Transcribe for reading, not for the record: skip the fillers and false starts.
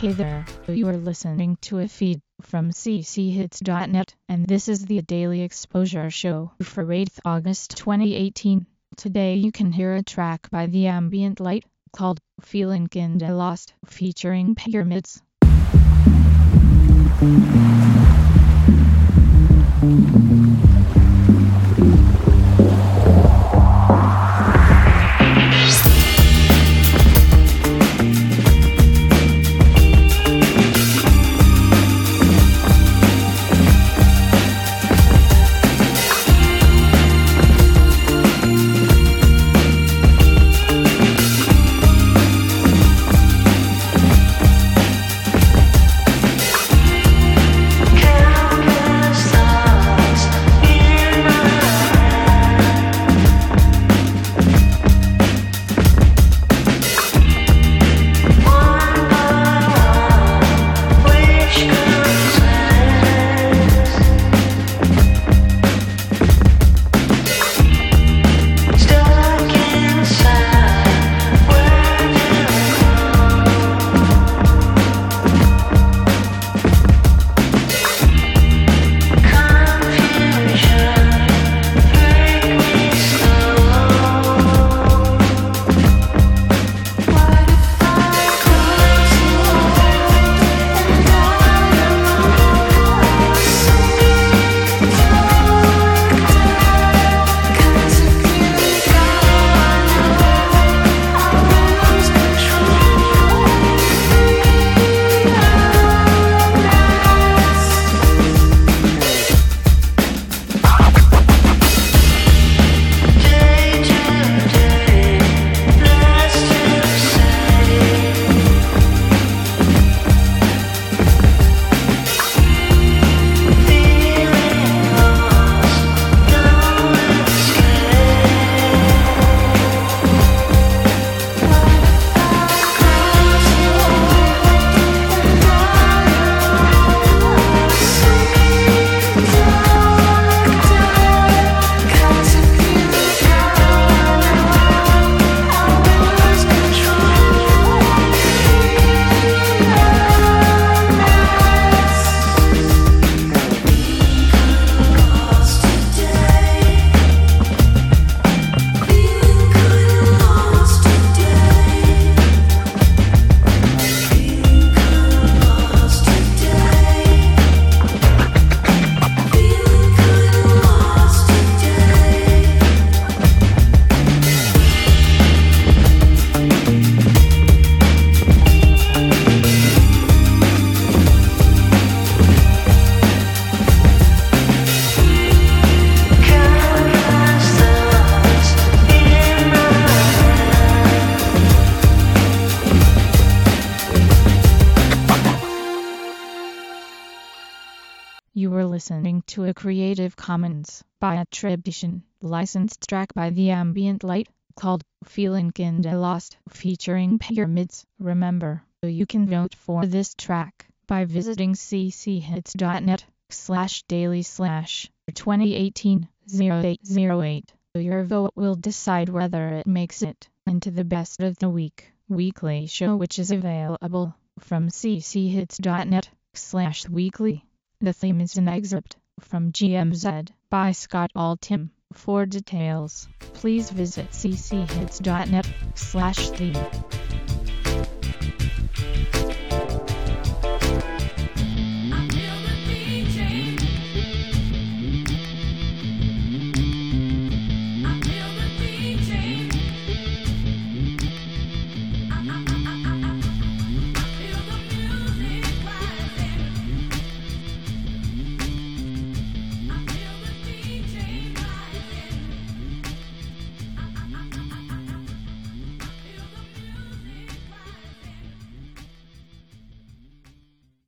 Hey there, you are listening to a feed from cchits.net, and this is the Daily Exposure Show for 8th August 2018. Today you can hear a track by The Ambient Light called Feeling Kinda Lost, featuring Pyramids. You were listening to a Creative Commons by Attribution, licensed track by The Ambient Light, called Feeling Kinda Lost, featuring Pyramids. Remember, you can vote for this track by visiting cchits.net/daily/2018-0808. Your vote will decide whether it makes it into the Best of the Week weekly show, which is available from cchits.net/weekly. The theme is an excerpt from GMZ by Scott Altham. For details, please visit cchits.net/theme.